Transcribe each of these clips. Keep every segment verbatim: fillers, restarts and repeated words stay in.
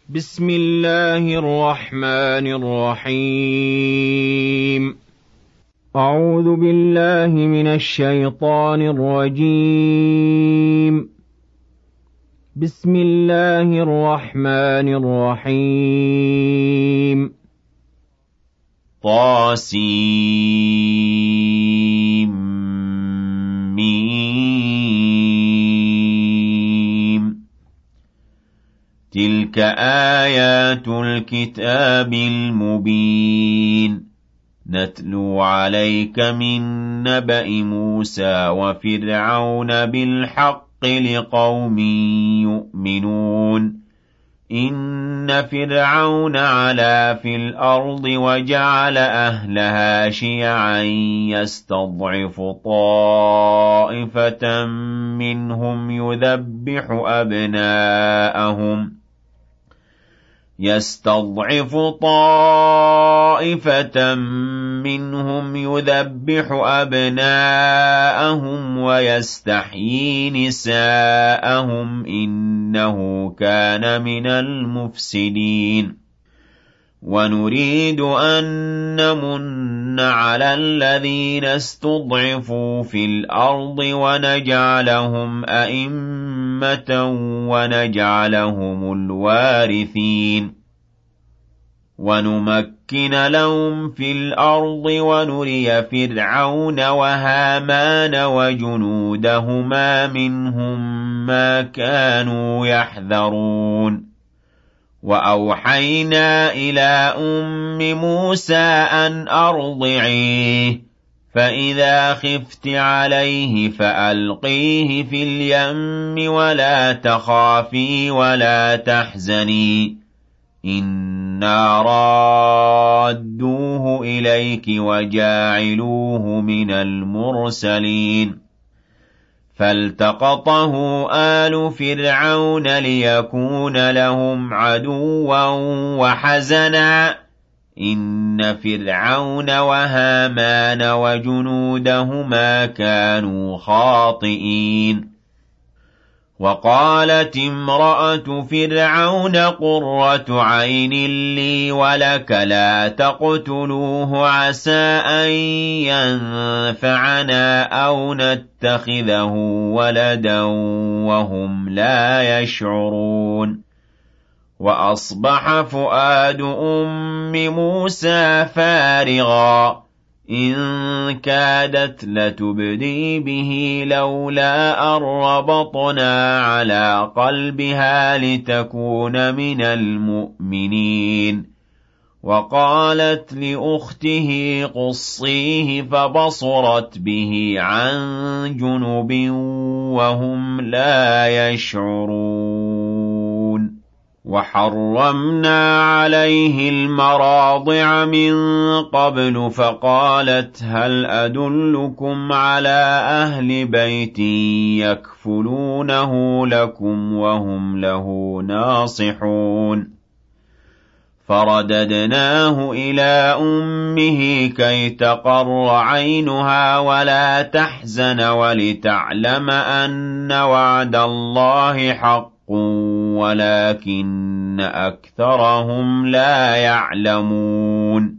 بسم الله الرحمن الرحيم. أعوذ بالله من الشيطان الرجيم. بسم الله الرحمن الرحيم. طاسيم ميم تلك آيات الكتاب المبين نتلو عليك من نبأ موسى وفرعون بالحق لقوم يؤمنون إن فرعون علا في الأرض وجعل أهلها شيعا يستضعف طائفة منهم يذبح أبناءهم يستضعف طائفة منهم يذبح أبناءهم ويستحيي نساءهم إنه كان من المفسدين ونريد أن نمن على الذين استضعفوا في الأرض ونجعلهم أئمة ونجعلهم الوارثين ونمكن لهم في الأرض ونري فرعون وهامان وجنودهما منهم ما كانوا يحذرون وأوحينا إلى أم موسى أن أرضعيه فإذا خفت عليه فألقيه في اليم ولا تخافي ولا تحزني إنا رادوه إليك وجاعلوه من المرسلين فالتقطه آل فرعون ليكون لهم عدوا وحزنا إن فرعون وهامان وجنودهما كانوا خاطئين وقالت امرأة فرعون قرة عين لي ولك لا تقتلوه عسى أن ينفعنا أو نتخذه ولدا وهم لا يشعرون وأصبح فؤاد أم موسى فارغا إن كادت لتبدي به لولا أن ربطنا على قلبها لتكون من المؤمنين وقالت لأخته قصيه فبصرت به عن جنب وهم لا يشعرون وحرمنا عليه المراضع من قبل فقالت هل أدلكم على أهل بيت يكفلونه لكم وهم له ناصحون فرددناه إلى أمه كي تقر عينها ولا تحزن ولتعلم أن وعد الله حق ولكن أكثرهم لا يعلمون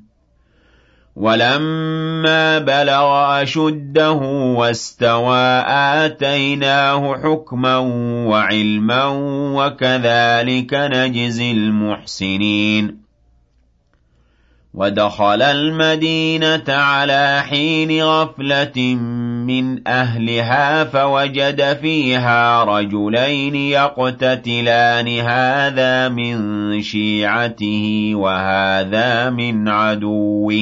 ولما بلغ أشده واستوى آتيناه حكما وعلما وكذلك نجزي المحسنين ودخل المدينة على حين غفلة من أهلها فوجد فيها رجلين يقتتلان هذا من شيعته وهذا من عدوه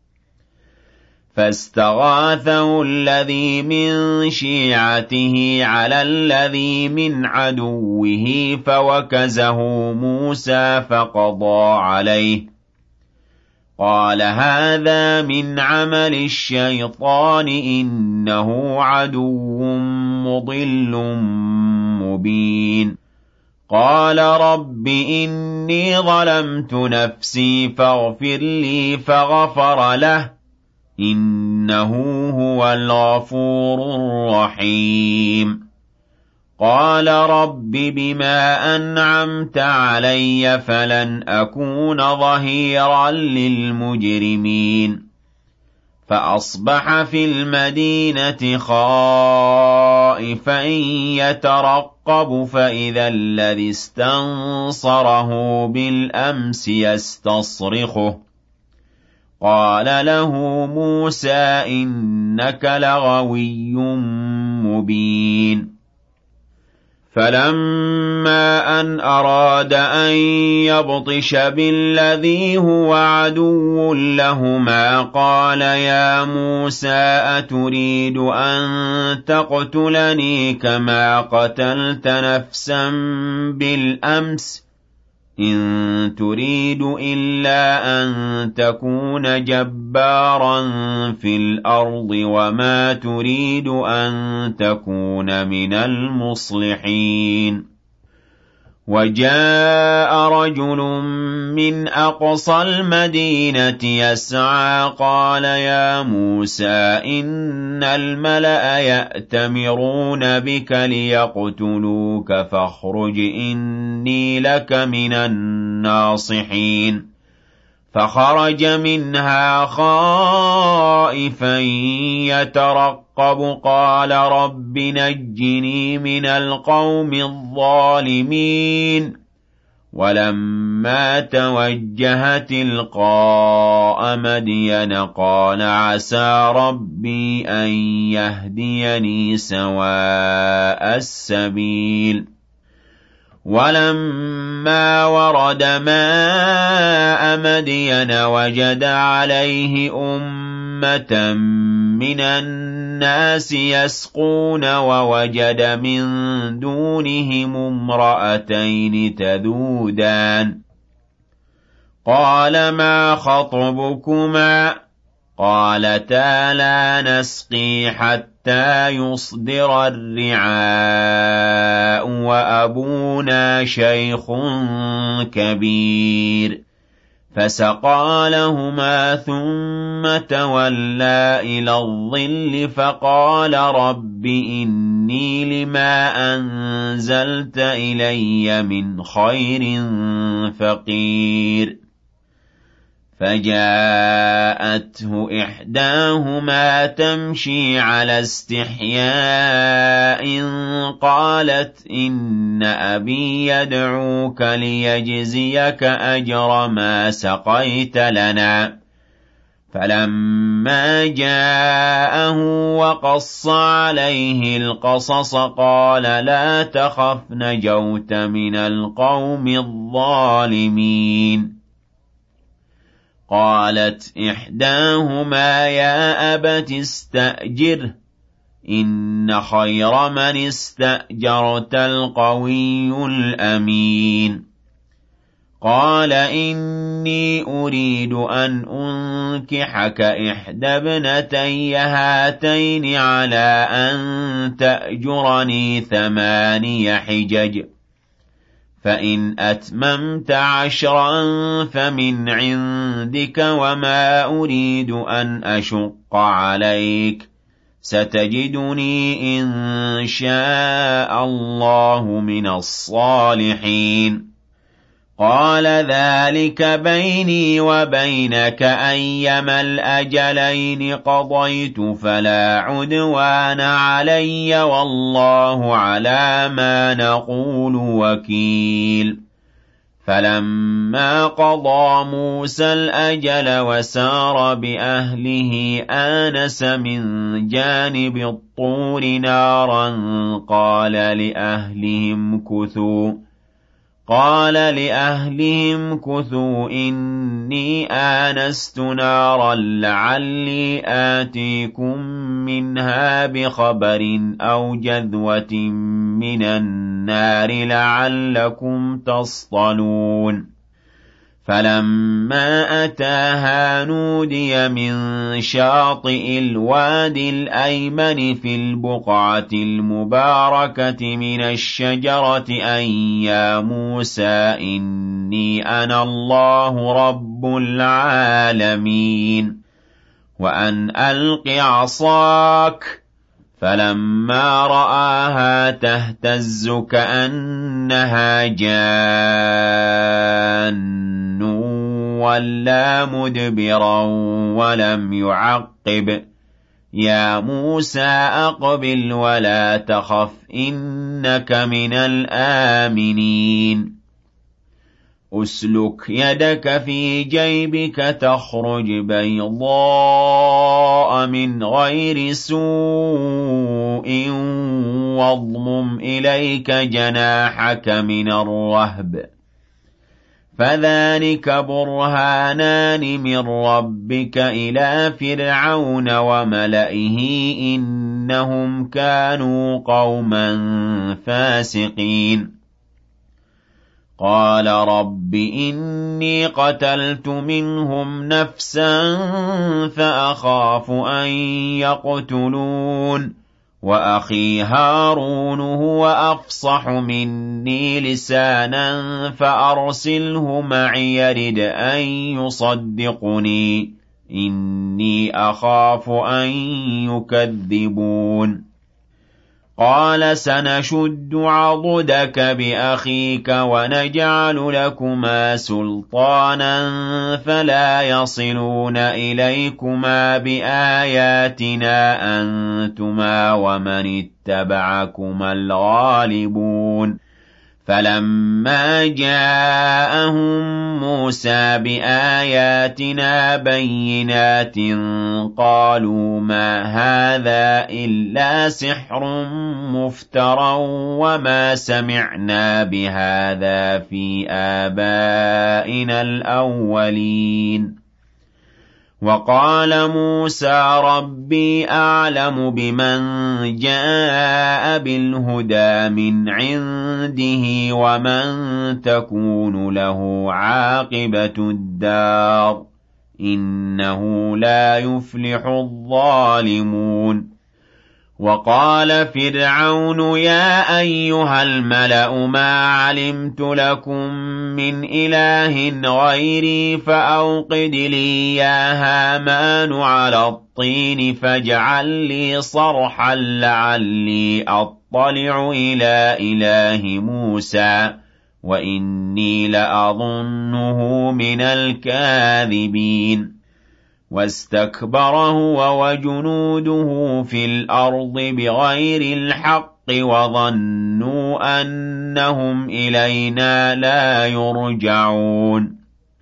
فاستغاثه الذي من شيعته على الذي من عدوه فوكزه موسى فقضى عليه قال هذا من عمل الشيطان إنه عدو مضل مبين قال رب إني ظلمت نفسي فاغفر لي فغفر له إنه هو الغفور الرحيم قال رب بما أنعمت علي فلن أكون ظهيرا للمجرمين فأصبح في المدينة خائفا يترقب فإذا الذي استنصره بالأمس يستصرخه قال له موسى إنك لغوي مبين فلما أن أراد أن يبطش بالذي هو عدو لهما قال يا موسى أتريد أن تقتلني كما قتلت نفسا بالأمس إن تريد إلا أن تكون جبارا في الأرض وما تريد أن تكون من المصلحين وجاء رجل من أقصى المدينة يسعى قال يا موسى إن الملأ يأتمرون بك ليقتلوك فاخرج إني لك من الناصحين فخرج منها خائفا يترقب قال رب نجني من القوم الظالمين ولما توجه تلقاء مدين قال عسى ربي أن يهديني سواء السبيل ولما ورد ماء مدين وجد عليه أمة من الناس يسقون ووجد من دونهم امرأتين تذودان قال ما خطبكما قالتا لا نسقي حتى يصدر الرعاء وأبونا شيخ كبير فسقى لهما ثم تولى إلى الظل فقال رب إني لما أنزلت إلي من خير فقير فجاءته إحداهما تمشي على استحياء قالت إن أبي يدعوك ليجزيك أجر ما سقيت لنا فلما جاءه وقص عليه القصص قال لا تخف نجوت من القوم الظالمين قالت إحداهما يا أبت استأجره إن خير من استأجرت القوي الأمين قال إني أريد أن أنكحك إحدى ابنتي هاتين على أن تأجرني ثماني حجج فإن أتممت عشرا فمن عندك وما أريد أن أشق عليك ستجدني إن شاء الله من الصالحين قال ذلك بيني وبينك أيما الأجلين قضيت فلا عدوان علي والله على ما نقول وكيل فلما قضى موسى الأجل وسار بأهله آنس من جانب الطور نارا قال لأهلهم كثوا قال لأهلهم كثوا إني آنست نارا لعلي آتيكم منها بخبر أو جذوة من النار لعلكم تصطلون فلما أتاها نودي من شاطئ الوادي الأيمن في البقعة المباركة من الشجرة أن يا موسى إني أنا الله رب العالمين وأن ألق عصاك فَلَمَّا رَآهَا تَهْتَزُّ كَأَنَّهَا جَانٌّ وَلَّىٰ مُدْبِرًا وَلَمْ يُعَقِّبْ. يَا مُوسَىٰ أَقْبِلْ وَلَا تَخَفْ إِنَّكَ مِنَ الْآمِنِينَ أُسْلُكْ يَدَكَ فِي جَيْبِكَ تَخْرُجْ بَيْضَاءَ مِنْ غَيْرِ سُوءٍ وَاضْمُمْ إِلَيْكَ جَنَاحَكَ مِنَ الرَّهْبِ فَذَلِكَ بُرْهَانَانِ مِن رَّبِّكَ إِلَىٰ فِرْعَوْنَ وَمَلَئِهِ إِنَّهُمْ كَانُوا قَوْمًا فَاسِقِينَ قَالَ رَبِّ إِنِّي قَتَلْتُ مِنْهُمْ نَفْسًا فَأَخَافُ أَن يَقْتُلُونِ وَأَخِي هَارُونُ هُوَ أَفْصَحُ مِنِّي لِسَانًا فَأَرْسِلْهُ مَعِيَ يَرِدْ أَن يُصَدِّقُنِي إِنِّي أَخَافُ أَن يُكَذِّبُونِ قَالَ سَنَشُدُّ عَضُدَكَ بِأَخِيكَ وَنَجْعَلُ لَكُمَا سُلْطَانًا فَلَا يَصِلُونَ إِلَيْكُمَا بِآيَاتِنَا أَنتُمَا وَمَنِ اتَّبَعَكُمَا الْغَالِبُونَ فَلَمَّا جَاءَهُم مُّوسَىٰ بِآيَاتِنَا بَيِّنَاتٍ قَالُوا مَا هَٰذَا إِلَّا سِحْرٌ مُّفْتَرًى وَمَا سَمِعْنَا بِهَٰذَا فِي آبَائِنَا الْأَوَّلِينَ وَقَالَ مُوسَىٰ رَبِّي أَعْلَمُ بِمَن جَاءَ بِالْهُدَىٰ مِنْ عِندِهِ وَمَن تَكُونُ لَهُ عَاقِبَةُ الدَّارِ ۖ إِنَّهُ لَا يُفْلِحُ الظَّالِمُونَ وَقَالَ فِرْعَوْنُ يَا أَيُّهَا الْمَلَأُ مَا عَلِمْتُ لَكُم مِّنْ إِلَٰهٍ غَيْرِي فَأَوْقِدْ لِي يَا هَامَانُ عَلَى الطِّينِ فَاجْعَل لِّي صَرْحًا لَّعَلِّي أَطَّلِعُ إِلَىٰ إِلَٰهِ مُوسَىٰ وَإِنِّي لَأَظُنُّهُ مِنَ الْكَاذِبِينَ وَاسْتَكْبَرَ هُوَ وَجُنُودُهُ فِي الْأَرْضِ بِغَيْرِ الْحَقِّ وَظَنُّوا أَنَّهُمْ إِلَيْنَا لَا يُرْجَعُونَ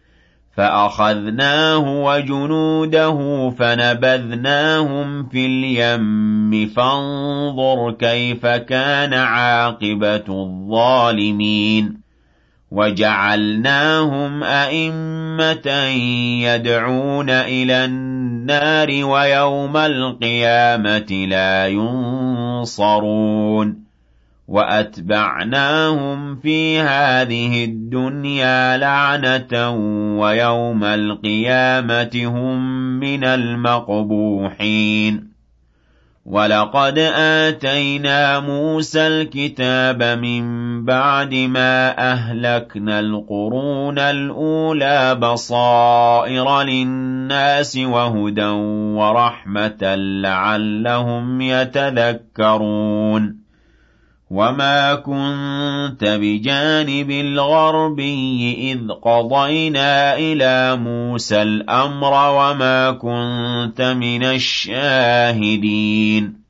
فَأَخَذْنَاهُ وَجُنُودَهُ فَنَبَذْنَاهُمْ فِي الْيَمِّ فَانظُرْ كَيْفَ كَانَ عَاقِبَةُ الظَّالِمِينَ وَجَعَلْنَاهُمْ أَئِمَّةً يَدْعُونَ إِلَى النَّارِ وَيَوْمَ الْقِيَامَةِ لَا يُنصَرُونَ وَأَتْبَعْنَاهُمْ فِي هَٰذِهِ الدُّنْيَا لَعْنَةً وَيَوْمَ الْقِيَامَةِ هُم مِّنَ الْمَقْبُوحِينَ وَلَقَدْ آتَيْنَا مُوسَى الْكِتَابَ مِن بَعْدِ مَا أَهْلَكْنَا الْقُرُونَ الْأُولَىٰ بَصَائِرَ لِلنَّاسِ وَهُدًى وَرَحْمَةً لَّعَلَّهُمْ يَتَذَكَّرُونَ وَمَا كُنتَ بِجَانِبِ الْغَرْبِيِّ إِذْ قَضَيْنَا إِلَىٰ مُوسَى الْأَمْرَ وَمَا كُنتَ مِنَ الشَّاهِدِينَ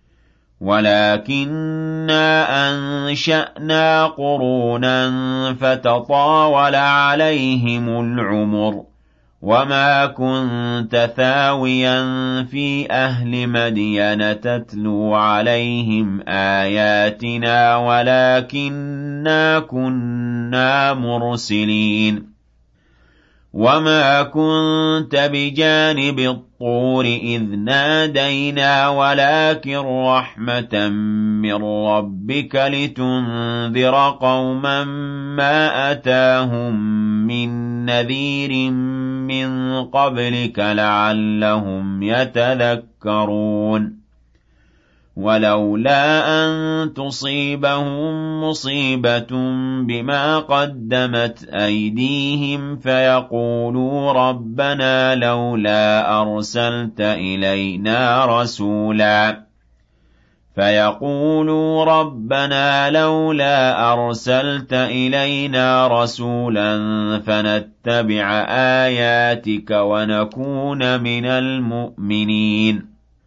وَلَٰكِنَّا أَنشَأْنَا قُرُونًا فَتَطَاوَلَ عَلَيْهِمُ الْعُمُرُ وَمَا كُنتَ ثَاوِيًا فِي أَهْلِ مَدْيَنَ تَتْلُو عَلَيْهِمْ آيَاتِنَا وَلَٰكِنَّا كُنَّا مُرْسِلِينَ وَمَا كُنتَ بِجَانِبِ الطُّورِ إِذْ نَادَيْنَا وَلَٰكِن رَّحْمَةً مِّن رَّبِّكَ لِتُنذِرَ قَوْمًا مَّا أَتَاهُم مِّن نَّذِيرٍ مِّن قَبْلِكَ لَعَلَّهُمْ يَتَذَكَّرُونَ وَلَوْلَا أَن تُصِيبَهُم مُّصِيبَةٌ بِمَا قَدَّمَتْ أَيْدِيهِمْ فَيَقُولُوا رَبَّنَا لَوْلَا أَرْسَلْتَ إِلَيْنَا رَسُولًا فيقولوا ربنا لولا أرسلت إلينا رسولا فنتبع آياتك ونكون من المؤمنين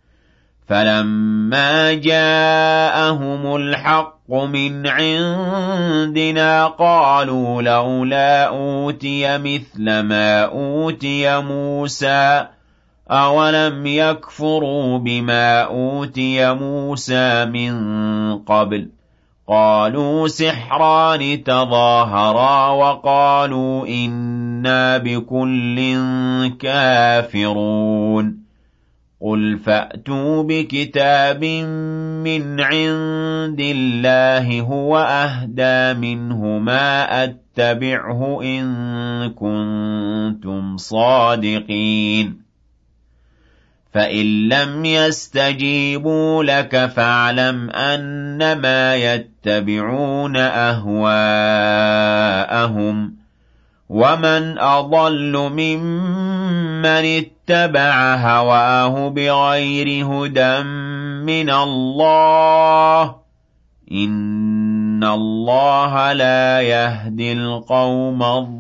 فلما جاءهم الحق من عندنا قالوا لولا أوتي مثل ما أوتي موسى أولم يكفروا بما أوتي موسى من قبل قالوا سحران تظاهرا وقالوا إنا بكل كافرون قل فأتوا بكتاب من عند الله هو أهدى منه ما أتبعه إن كنتم صادقين فإن لم يستجيبوا لك فاعلم أنما يتبعون أهواءهم ومن أضل ممن اتبع هواه بغير هدى من الله إن الله لا يهدي القوم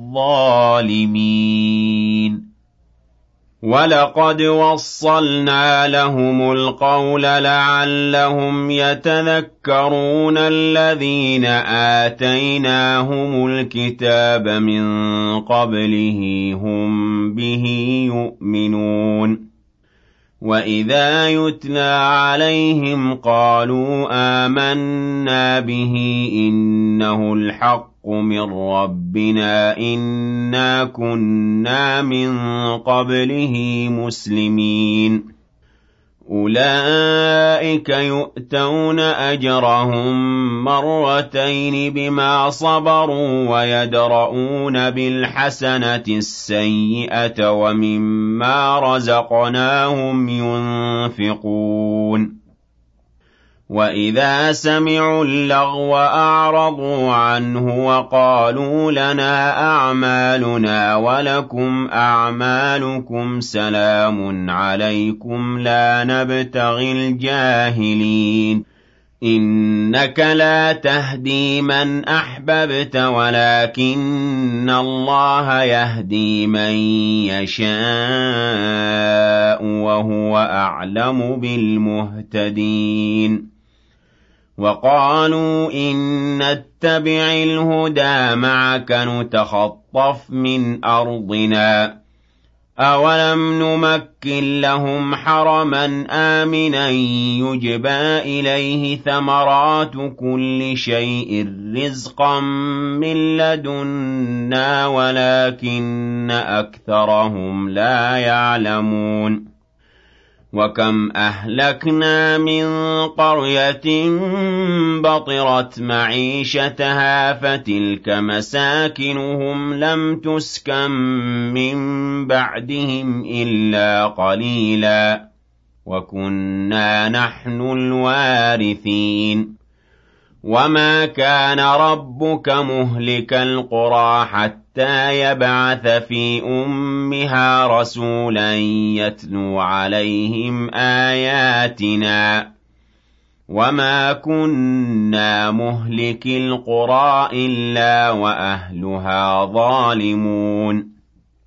الظالمين وَلَقَدْ وَصَّلْنَا لَهُمُ الْقَوْلَ لَعَلَّهُمْ يَتَذَكَّرُونَ الَّذِينَ آتَيْنَاهُمُ الْكِتَابَ مِنْ قَبْلِهِ هُمْ بِهِ يُؤْمِنُونَ وَإِذَا يُتْلَى عَلَيْهِمْ قَالُوا آمَنَّا بِهِ إِنَّهُ الْحَقُّ من ربنا إنا كنا من قبله مسلمين أولئك يؤتون أجرهم مرتين بما صبروا ويدرؤون بالحسنة السيئة ومما رزقناهم ينفقون وَإِذَا سَمِعُوا اللَّغْوَ أَعْرَضُوا عَنْهُ وَقَالُوا لَنَا أَعْمَالُنَا وَلَكُمْ أَعْمَالُكُمْ سَلَامٌ عَلَيْكُمْ لَا نَبْتَغِي الْجَاهِلِينَ إِنَّكَ لَا تَهْدِي مَنْ أَحْبَبْتَ وَلَكِنَّ اللَّهَ يَهْدِي مَن يَشَاءُ وَهُوَ أَعْلَمُ بِالْمُهْتَدِينَ وَقَالُوا إِن نَّتَّبِعِ الْهُدَىٰ مَعَكَ نُتَخَطَّفْ مِنْ أَرْضِنَا أَوَلَمْ نُمَكِّن لَّهُمْ حَرَمًا آمِنًا يُجْبَىٰ إِلَيْهِ ثَمَرَاتُ كُلِّ شَيْءٍ رِّزْقًا مِّن لَّدُنَّا وَلَٰكِنَّ أَكْثَرَهُمْ لَا يَعْلَمُونَ وَكَمْ أَهْلَكْنَا مِن قَرْيَةٍ بَطِرَتْ مَعِيشَتَهَا فَتِلْكَ مَسَاكِنُهُمْ لَمْ تُسْكَن مِّن بَعْدِهِمْ إِلَّا قَلِيلًا وَكُنَّا نَحْنُ الْوَارِثِينَ وَمَا كَانَ رَبُّكَ مُهْلِكَ الْقُرَىٰ حَتَّىٰ يَبْعَثَ فِي أُمِّهَا رَسُولًا يَتْلُو عَلَيْهِمْ آيَاتِنَا وَمَا كُنَّا مُهْلِكِي الْقُرَىٰ إِلَّا وَأَهْلُهَا ظَالِمُونَ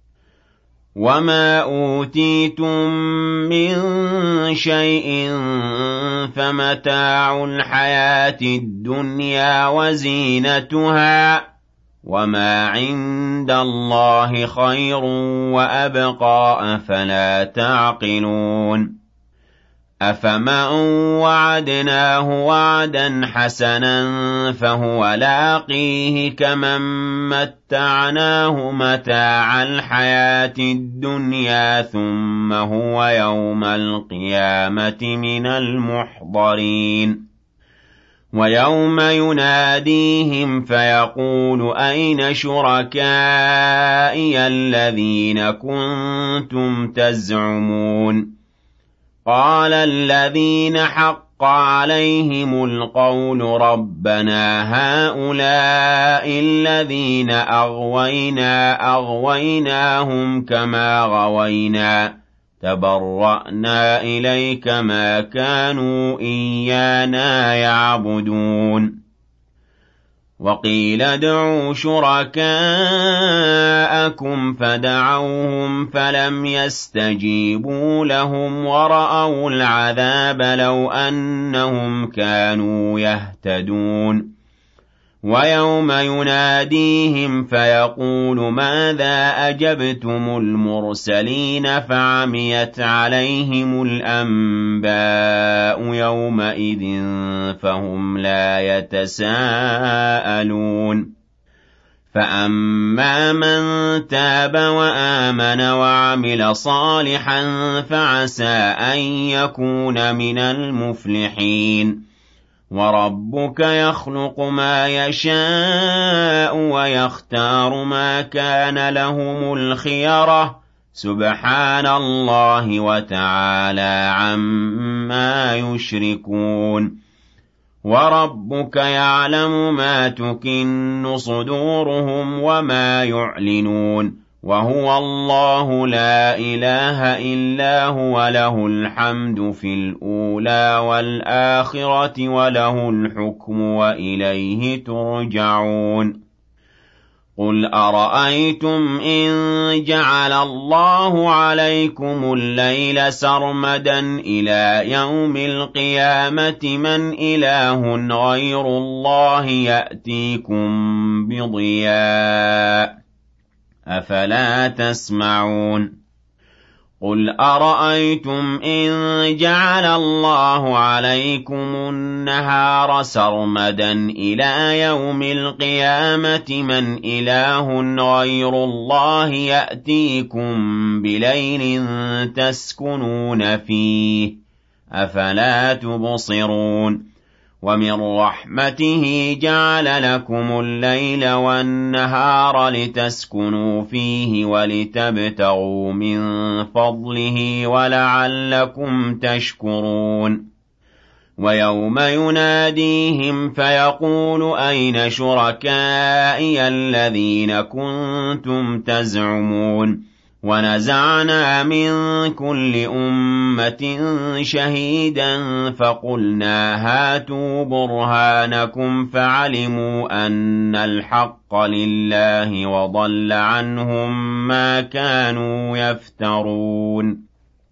وَمَا أُوتِيتُم مِّن شَيْءٍ فَمَتَاعُ الْحَيَاةِ الدُّنْيَا وَزِينَتُهَا وَمَا عِندَ اللَّهِ خَيْرٌ وَأَبْقَىٰ أَفَلَا تَعْقِلُونَ أَفَمَن وَعَدْنَاهُ وَعْدًا حَسَنًا فَهُوَ لَاقِيهِ كَمَن مَّتَّعْنَاهُ مَتَاعَ الْحَيَاةِ الدُّنْيَا ثُمَّ هُوَ يَوْمَ الْقِيَامَةِ مِنَ الْمُحْضَرِينَ وَيَوْمَ يُنَادِيهِمْ فَيَقُولُ أَيْنَ شُرَكَائِيَ الَّذِينَ كُنتُمْ تَزْعُمُونَ قَالَ الَّذِينَ حَقَّ عَلَيْهِمُ الْقَوْلُ رَبَّنَا هَٰؤُلَاءِ الَّذِينَ أَغْوَيْنَا أَغْوَيْنَاهُمْ كَمَا غَوَيْنَا تَبَرَّأْنَا إِلَيْكَ مَا كَانُوا إِيَّانَا يَعْبُدُونَ وَقِيلَ ادْعُوا شُرَكَاءَكُمْ فَدَعَوْهُمْ فَلَمْ يَسْتَجِيبُوا لَهُمْ وَرَأَوُا الْعَذَابَ لَوْ أَنَّهُمْ كَانُوا يَهْتَدُونَ وَيَوْمَ يُنَادِيهِمْ فَيَقُولُ مَاذَا أَجَبْتُمُ الْمُرْسَلِينَ فَعَمِيَتْ عَلَيْهِمُ الْأَنبَاءُ يَوْمَئِذٍ فَهُمْ لَا يَتَسَاءَلُونَ فَأَمَّا مَن تَابَ وَآمَنَ وَعَمِلَ صَالِحًا فَعَسَىٰ أَن يَكُونَ مِنَ الْمُفْلِحِينَ وَرَبُّكَ يَخْلُقُ مَا يَشَاءُ وَيَخْتَارُ مَا كَانَ لَهُمُ الْخِيَرَةُ سُبْحَانَ اللَّهِ وَتَعَالَىٰ عَمَّا يُشْرِكُونَ وَرَبُّكَ يَعْلَمُ مَا تُكِنُّ صُدُورُهُمْ وَمَا يُعْلِنُونَ وَهُوَ اللَّهُ لَا إِلَٰهَ إِلَّا هُوَ لَهُ الْحَمْدُ فِي الْأُولَىٰ وَالْآخِرَةِ وَلَهُ الْحُكْمُ وَإِلَيْهِ تُرْجَعُونَ قُلْ أَرَأَيْتُمْ إِن جَعَلَ اللَّهُ عَلَيْكُمُ اللَّيْلَ سَرْمَدًا إِلَىٰ يَوْمِ الْقِيَامَةِ مَنْ إِلَٰهٌ غَيْرُ اللَّهِ يَأْتِيكُم بِضِيَاءٍ أَفَلَا تَسْمَعُونَ قُلْ أَرَأَيْتُمْ إِن جَعَلَ اللَّهُ عَلَيْكُمُ النَّهَارَ سَرْمَدًا إِلَىٰ يَوْمِ الْقِيَامَةِ مَنْ إِلَٰهٌ غَيْرُ اللَّهِ يَأْتِيكُم بِلَيْلٍ تَسْكُنُونَ فِيهِ أَفَلَا تُبْصِرُونَ وَمِن رَّحْمَتِهِ جَعَلَ لَكُمُ اللَّيْلَ وَالنَّهَارَ لِتَسْكُنُوا فِيهِ وَلِتَبْتَغُوا مِن فَضْلِهِ وَلَعَلَّكُمْ تَشْكُرُونَ وَيَوْمَ يُنَادِيهِمْ فَيَقُولُ أَيْنَ شُرَكَائِيَ الَّذِينَ كُنتُمْ تَزْعُمُونَ وَنَزَعْنَا مِن كُلِّ أُمَّةٍ شَهِيدًا فَقُلْنَا هَاتُوا بُرْهَانَكُمْ فَعَلِمُوا أَنَّ الْحَقَّ لِلَّهِ وَضَلَّ عَنْهُم مَّا كَانُوا يَفْتَرُونَ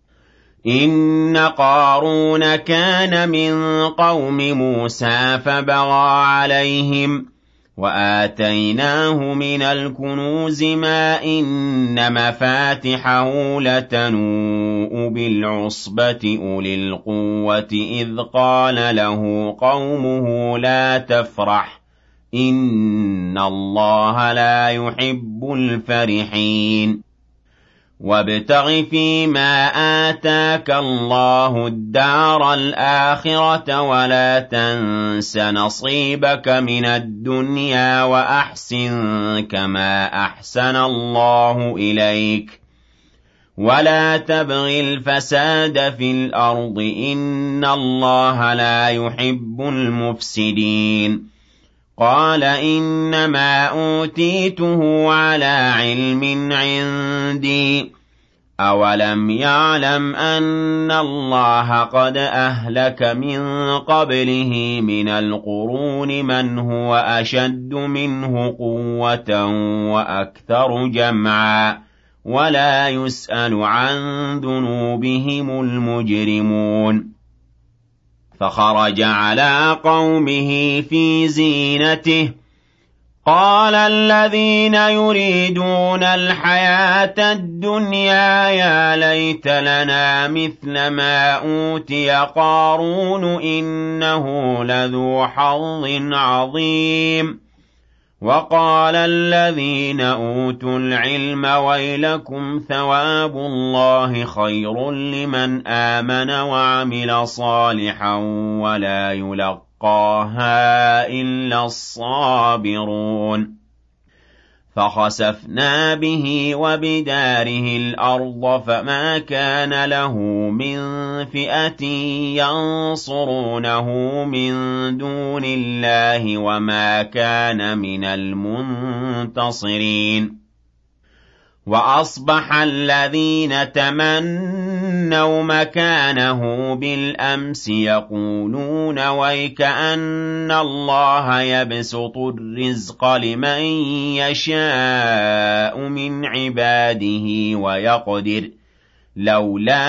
إِنَّ قَارُونَ كَانَ مِن قَوْمِ مُوسَىٰ فَبَغَىٰ عَلَيْهِمْ وَآتَيْنَاهُ مِنَ الْكُنُوزِ مَا إِنَّ مَفَاتِحَهُ لَتَنُوءُ بِالْعُصْبَةِ أُولِي الْقُوَّةِ إِذْ قَالَ لَهُ قَوْمُهُ لَا تَفْرَحْ إِنَّ اللَّهَ لَا يُحِبُّ الْفَرِحِينَ وَابْتَغِ فِيمَا آتَاكَ اللَّهُ الدَّارَ الْآخِرَةَ وَلَا تَنسَ نَصِيبَكَ مِنَ الدُّنْيَا وَأَحْسِن كَمَا أَحْسَنَ اللَّهُ إِلَيْكَ وَلَا تَبْغِ الْفَسَادَ فِي الْأَرْضِ إِنَّ اللَّهَ لَا يُحِبُّ الْمُفْسِدِينَ قَالَ إِنَّمَا أُوتِيتُهُ عَلَىٰ عِلْمٍ عِندِي أَوَلَمْ يَعْلَمْ أَنَّ اللَّهَ قَدْ أَهْلَكَ مِن قَبْلِهِ مِنَ الْقُرُونِ مَنْ هُوَ أَشَدُّ مِنْهُ قُوَّةً وَأَكْثَرُ جَمْعًا وَلَا يُسْأَلُ عَن ذُنُوبِهِمُ الْمُجْرِمُونَ فَخَرَجَ عَلَىٰ قَوْمِهِ فِي زِينَتِهِ قَالَ الَّذِينَ يُرِيدُونَ الْحَيَاةَ الدُّنْيَا يَا لَيْتَ لَنَا مِثْلَ مَا أُوتِيَ قَارُونُ إِنَّهُ لَذُو حَظٍّ عَظِيمٍ وَقَالَ الَّذِينَ أُوتُوا الْعِلْمَ وَيْلَكُمْ ثَوَابُ اللَّهِ خَيْرٌ لِّمَنْ آمَنَ وَعَمِلَ صَالِحًا وَلَا يُلَقَّاهَا إِلَّا الصَّابِرُونَ فَخَسَفْنَا بِهِ وَبِدَارِهِ الْأَرْضَ فَمَا كَانَ لَهُ مِن فِئَةٍ يَنصُرُونَهُ مِن دُونِ اللَّهِ وَمَا كَانَ مِنَ الْمُنتَصِرِينَ وأصبح الذين تمنوا مكانه بالأمس يقولون ويك أن الله يبسط الرزق لمن يشاء من عباده ويقدر لولا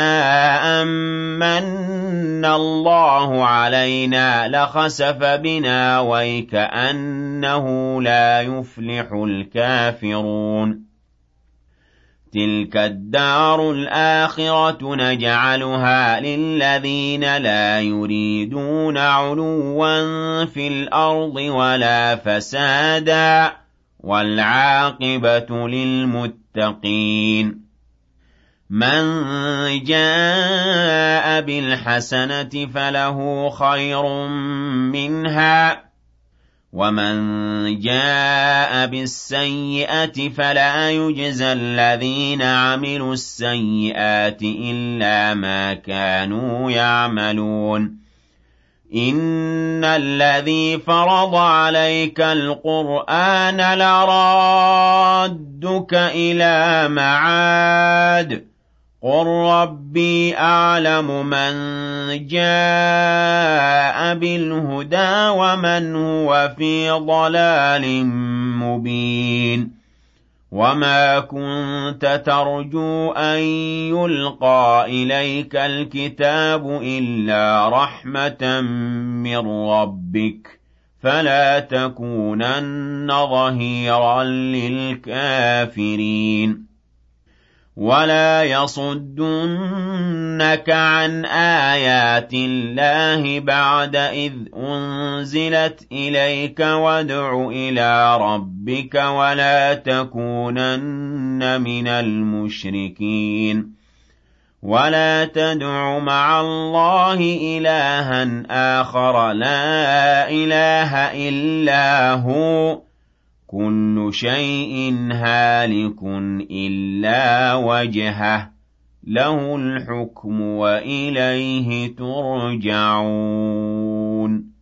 أمن الله علينا لخسف بنا ويك أنه لا يفلح الكافرون تلك الدار الآخرة نجعلها للذين لا يريدون علوا في الأرض ولا فسادا والعاقبة للمتقين من جاء بالحسنة فله خير منها ومن جاء بالسيئة فلا يجزى الذين عملوا السيئات إلا ما كانوا يعملون إن الذي فرض عليك القرآن لرادك إلى معاد قل ربي أعلم من جاء بالهدى ومن هو في ضلال مبين وما كنت ترجو أن يلقى إليك الكتاب إلا رحمة من ربك فلا تكونن ظهيرا للكافرين ولا يصدنك عن آيات الله بعد إذ أنزلت إليك وادع إلى ربك ولا تكونن من المشركين ولا تدع مع الله إلها آخر لا إله إلا هو كل شيء هالك إلا وجهه له الحكم وإليه ترجعون